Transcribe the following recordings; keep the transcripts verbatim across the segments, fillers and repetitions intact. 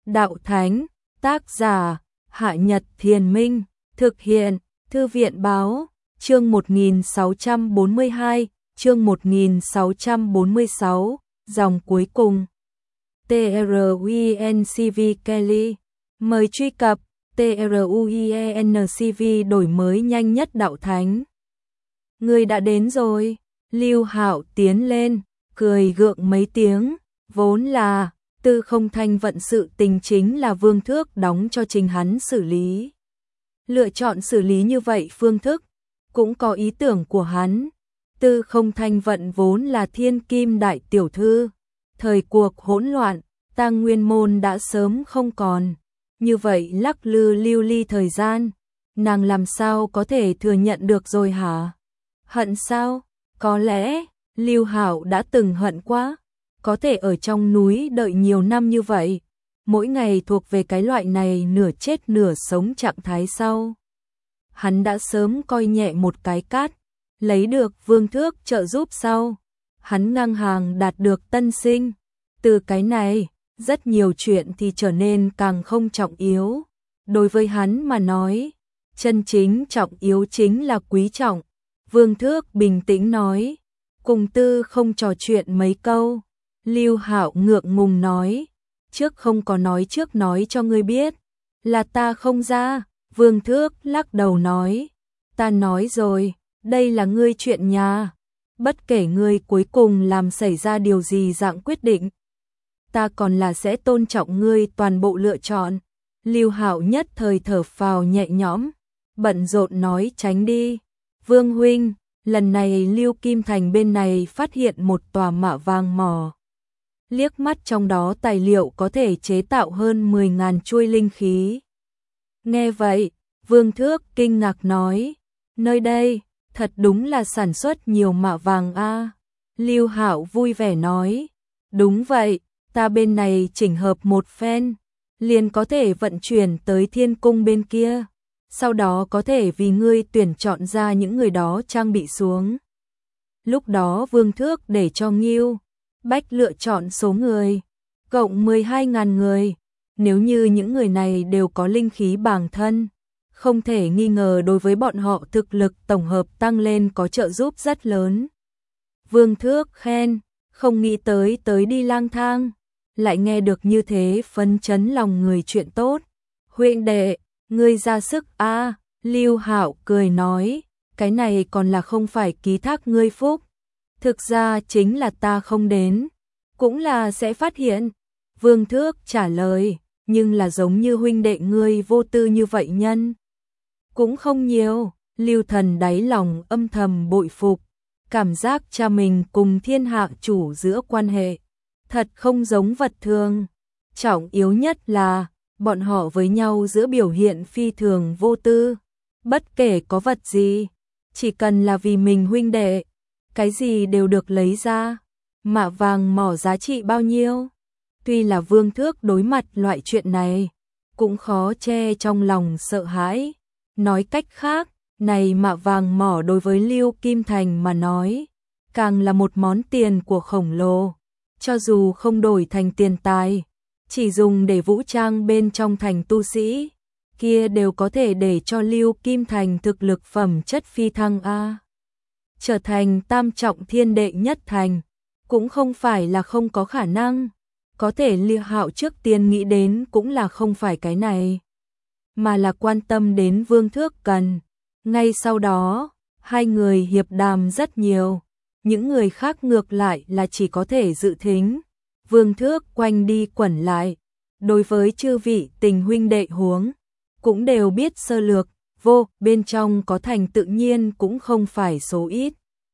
Đạo Thánh, tác giả, Hạ Nhật Thiền Minh, thực hiện, Thư viện Báo, chương một nghìn sáu trăm bốn mươi hai, chương một nghìn sáu trăm bốn mươi sáu, dòng cuối cùng. TRUENCV Kelly, mời truy cập TRUENCV đổi mới nhanh nhất Đạo Thánh. Người đã đến rồi, Lưu Hạo tiến lên, cười gượng mấy tiếng, vốn là Tư Không Thanh vận sự tình chính là Vương Thước đóng cho chính hắn xử lý. Lựa chọn xử lý như vậy phương thức, cũng có ý tưởng của hắn. Tư Không Thanh vận vốn là thiên kim đại tiểu thư, thời cuộc hỗn loạn, Tang Nguyên môn đã sớm không còn. Như vậy lắc lư lưu ly thời gian, nàng làm sao có thể thừa nhận được rồi hả? Hận sao? Có lẽ, Lưu Hạo đã từng hận quá, có thể ở trong núi đợi nhiều năm như vậy, mỗi ngày thuộc về cái loại này nửa chết nửa sống trạng thái sau. Hắn đã sớm coi nhẹ một cái cát, lấy được Vương Thước trợ giúp sau, hắn ngang hàng đạt được tân sinh. Từ cái này, rất nhiều chuyện thì trở nên càng không trọng yếu. Đối với hắn mà nói, chân chính trọng yếu chính là quý trọng. Vương Thước bình tĩnh nói, cùng Tư không trò chuyện mấy câu. Lưu Hạo ngượng ngùng nói, trước không có nói trước nói cho ngươi biết, là ta không ra. Vương Thước lắc đầu nói, ta nói rồi, đây là ngươi chuyện nhà, bất kể ngươi cuối cùng làm xảy ra điều gì dạng quyết định, ta còn là sẽ tôn trọng ngươi toàn bộ lựa chọn. Lưu Hạo nhất thời thở phào nhẹ nhõm, bận rộn nói tránh đi. Vương huynh, lần này Lưu Kim Thành bên này phát hiện một tòa mạ vàng mỏ. Liếc mắt trong đó tài liệu có thể chế tạo hơn mười nghìn chuôi linh khí. Nghe vậy, Vương Thước kinh ngạc nói, nơi đây, thật đúng là sản xuất nhiều mạ vàng a. À. Lưu Hạo vui vẻ nói, đúng vậy, ta bên này chỉnh hợp một phen, liền có thể vận chuyển tới Thiên Cung bên kia, sau đó có thể vì ngươi tuyển chọn ra những người đó trang bị xuống. Lúc đó Vương Thước để cho Ngưu Bách lựa chọn số người, cộng mười hai nghìn người, nếu như những người này đều có linh khí bản thân, không thể nghi ngờ đối với bọn họ thực lực tổng hợp tăng lên có trợ giúp rất lớn. Vương Thước khen, không nghĩ tới tới đi lang thang, lại nghe được như thế phấn chấn lòng người chuyện tốt. Huynh đệ, ngươi ra sức a. À, Lưu Hạo cười nói, cái này còn là không phải ký thác ngươi phúc. Thực ra chính là ta không đến, cũng là sẽ phát hiện. Vương Thước trả lời, nhưng là giống như huynh đệ ngươi vô tư như vậy nhân cũng không nhiều. Lưu Thần đáy lòng âm thầm bội phục, cảm giác cha mình cùng thiên hạ chủ giữa quan hệ thật không giống vật thường. Trọng yếu nhất là bọn họ với nhau giữa biểu hiện phi thường vô tư, bất kể có vật gì, chỉ cần là vì mình huynh đệ, cái gì đều được lấy ra. Mạ vàng mỏ giá trị bao nhiêu? Tuy là Vương Thước đối mặt loại chuyện này, cũng khó che trong lòng sợ hãi. Nói cách khác, này mạ vàng mỏ đối với Lưu Kim Thành mà nói, càng là một món tiền của khổng lồ. Cho dù không đổi thành tiền tài, chỉ dùng để vũ trang bên trong thành tu sĩ, kia đều có thể để cho Lưu Kim Thành thực lực phẩm chất phi thăng a. Trở thành tam trọng thiên đệ nhất thành, cũng không phải là không có khả năng. Có thể Lưu Hạo trước tiên nghĩ đến cũng là không phải cái này, mà là quan tâm đến Vương Thước cần. Ngay sau đó, hai người hiệp đàm rất nhiều, những người khác ngược lại là chỉ có thể dự thính. Vương Thước quanh đi quẩn lại, đối với chư vị tình huynh đệ huống, cũng đều biết sơ lược, vô, bên trong có thành tự nhiên cũng không phải số ít.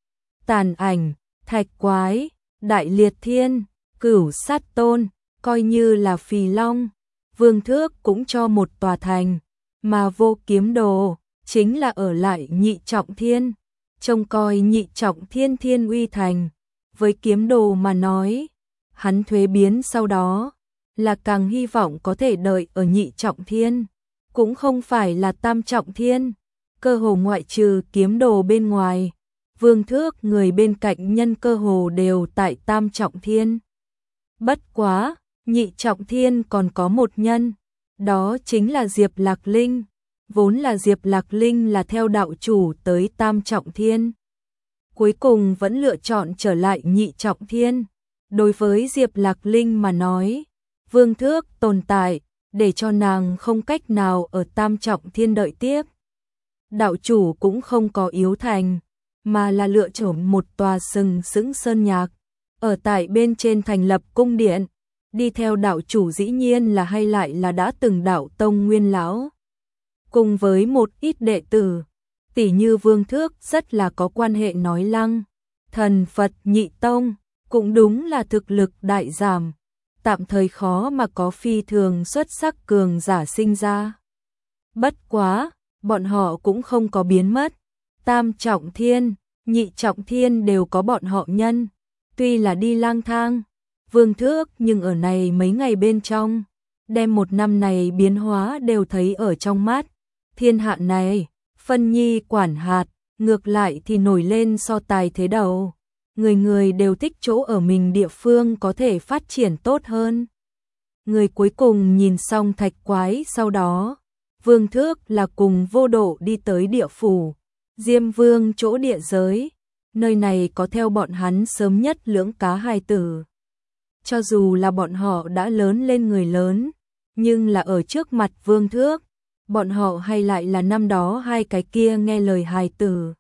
Tàn ảnh, thạch quái, đại liệt thiên, cửu sát tôn, coi như là phì long, Vương Thước cũng cho một tòa thành, mà vô kiếm đồ, chính là ở lại nhị trọng thiên, trông coi nhị trọng thiên thiên uy thành. Với kiếm đồ mà nói, hắn thuế biến sau đó, là càng hy vọng có thể đợi ở nhị trọng thiên, cũng không phải là tam trọng thiên, cơ hồ ngoại trừ kiếm đồ bên ngoài. Vương Thước người bên cạnh nhân cơ hồ đều tại tam trọng thiên. Bất quá, Nhị trọng thiên còn có một nhân, đó chính là Diệp Lạc Linh. Vốn là Diệp Lạc Linh là theo đạo chủ tới tam trọng thiên, cuối cùng vẫn lựa chọn trở lại nhị trọng thiên. Đối với Diệp Lạc Linh mà nói, vương thước tồn tại, để cho nàng không cách nào ở tam trọng thiên đợi tiếp. Đạo chủ cũng không có yếu thành, mà là lựa chọn một tòa sừng sững sơn nhạc, ở tại bên trên thành lập cung điện. Đi theo đạo chủ dĩ nhiên là hay lại là đã từng đạo tông nguyên lão. Cùng với một ít đệ tử, tỷ như vương thước rất là có quan hệ nói lăng, thần Phật nhị tông, cũng đúng là thực lực đại giảm, tạm thời khó mà có phi thường xuất sắc cường giả sinh ra. Bất quá, bọn họ cũng không có biến mất, tam trọng thiên, nhị trọng thiên đều có bọn họ nhân, tuy là đi lang thang, vương thước nhưng ở này mấy ngày bên trong, đem một năm này biến hóa đều thấy ở trong mắt. Thiên hạ này, phân nhi quản hạt, ngược lại thì nổi lên so tài thế đầu. Người người đều thích chỗ ở mình địa phương có thể phát triển tốt hơn. Người cuối cùng nhìn xong thạch quái sau đó, vương thước là cùng vô độ đi tới địa phủ, Diêm Vương chỗ địa giới, nơi này có theo bọn hắn sớm nhất lưỡng cá hài tử. Cho dù là bọn họ đã lớn lên người lớn, nhưng là ở trước mặt vương thước, bọn họ hay lại là năm đó hai cái kia nghe lời hài tử.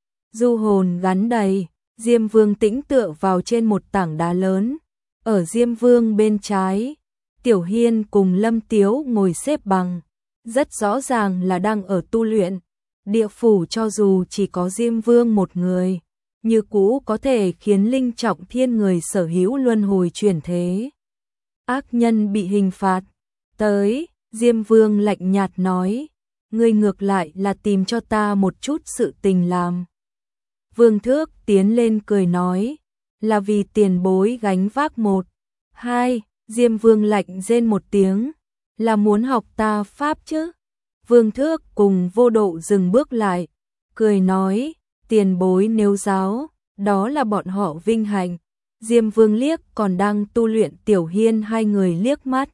Du hồn gắn đầy, Diêm Vương tĩnh tựa vào trên một tảng đá lớn, ở Diêm Vương bên trái, Tiểu Hiên cùng Lâm Tiếu ngồi xếp bằng, rất rõ ràng là đang ở tu luyện. Địa phủ cho dù chỉ có Diêm Vương một người, như cũ có thể khiến linh trọng thiên người sở hữu luân hồi chuyển thế. Ác nhân bị hình phạt, tới, Diêm Vương lạnh nhạt nói, ngươi ngược lại là tìm cho ta một chút sự tình làm. Vương Thước tiến lên cười nói, là vì tiền bối gánh vác một, hai, Diêm Vương lạnh rên một tiếng, là muốn học ta pháp chứ. Vương Thước cùng vô độ dừng bước lại, cười nói, tiền bối nếu giáo, đó là bọn họ vinh hạnh. Diêm Vương liếc còn đang tu luyện Tiểu Hiên hai người liếc mắt.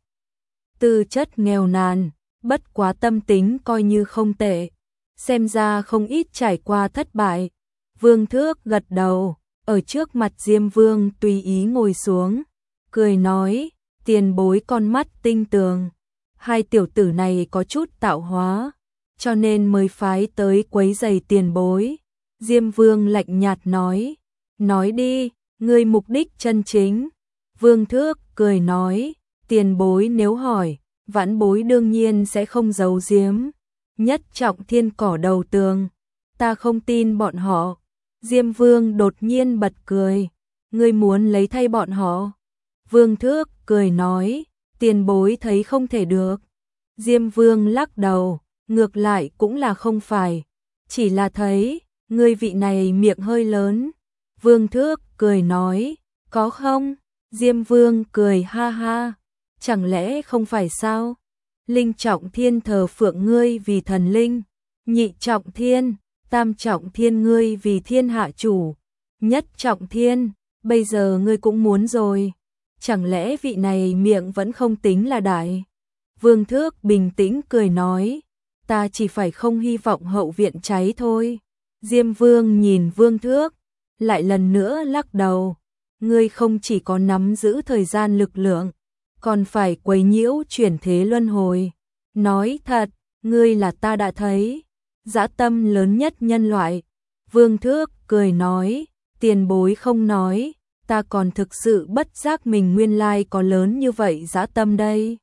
Tư chất nghèo nàn, bất quá tâm tính coi như không tệ, xem ra không ít trải qua thất bại. Vương Thước gật đầu, ở trước mặt Diêm Vương tùy ý ngồi xuống, cười nói, tiền bối con mắt tinh tường. Hai tiểu tử này có chút tạo hóa, cho nên mới phái tới quấy giày tiền bối. Diêm Vương lạnh nhạt nói, nói đi, ngươi mục đích chân chính. Vương Thước cười nói, tiền bối nếu hỏi, vãn bối đương nhiên sẽ không giấu giếm. Nhất trọng thiên cỏ đầu tường, ta không tin bọn họ. Diêm Vương đột nhiên bật cười, ngươi muốn lấy thay bọn họ. Vương Thước cười nói, tiền bối thấy không thể được. Diêm Vương lắc đầu, ngược lại cũng là không phải, chỉ là thấy, ngươi vị này miệng hơi lớn. Vương Thước cười nói, có không? Diêm Vương cười ha ha, chẳng lẽ không phải sao? Linh trọng thiên thờ phượng ngươi vì thần linh, nhị trọng thiên, tam trọng thiên ngươi vì thiên hạ chủ, nhất trọng thiên, bây giờ ngươi cũng muốn rồi. Chẳng lẽ vị này miệng vẫn không tính là đại? Vương Thước bình tĩnh cười nói, ta chỉ phải không hy vọng hậu viện cháy thôi. Diêm Vương nhìn Vương Thước, lại lần nữa lắc đầu, ngươi không chỉ có nắm giữ thời gian lực lượng, còn phải quấy nhiễu chuyển thế luân hồi. Nói thật, ngươi là ta đã thấy dã tâm lớn nhất nhân loại. Vương Thước cười nói, tiền bối không nói, ta còn thực sự bất giác mình nguyên lai có lớn như vậy dã tâm đây.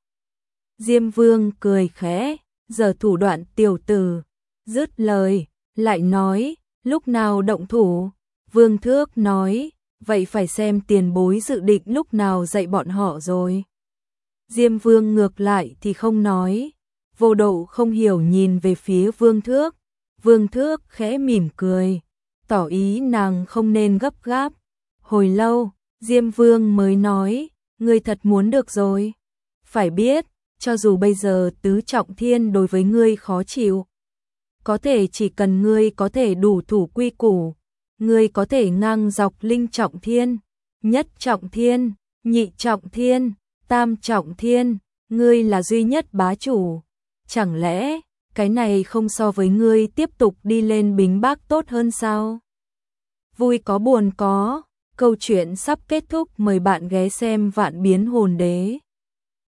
Diêm Vương cười khẽ, giở thủ đoạn tiểu tử, dứt lời, lại nói, lúc nào động thủ. Vương Thước nói, vậy phải xem tiền bối dự định lúc nào dạy bọn họ rồi. Diêm Vương ngược lại thì không nói, vô độ không hiểu nhìn về phía Vương Thước. Vương Thước khẽ mỉm cười, tỏ ý nàng không nên gấp gáp. Hồi lâu, Diêm Vương mới nói, ngươi thật muốn được rồi. Phải biết, cho dù bây giờ tứ trọng thiên đối với ngươi khó chịu, có thể chỉ cần ngươi có thể đủ thủ quy củ, ngươi có thể ngang dọc linh trọng thiên, nhất trọng thiên, nhị trọng thiên, Tam trọng thiên, ngươi là duy nhất bá chủ. Chẳng lẽ, cái này không so với ngươi tiếp tục đi lên Bính Bác tốt hơn sao? Vui có buồn có, câu chuyện sắp kết thúc, mời bạn ghé xem Vạn Biến Hồn Đế.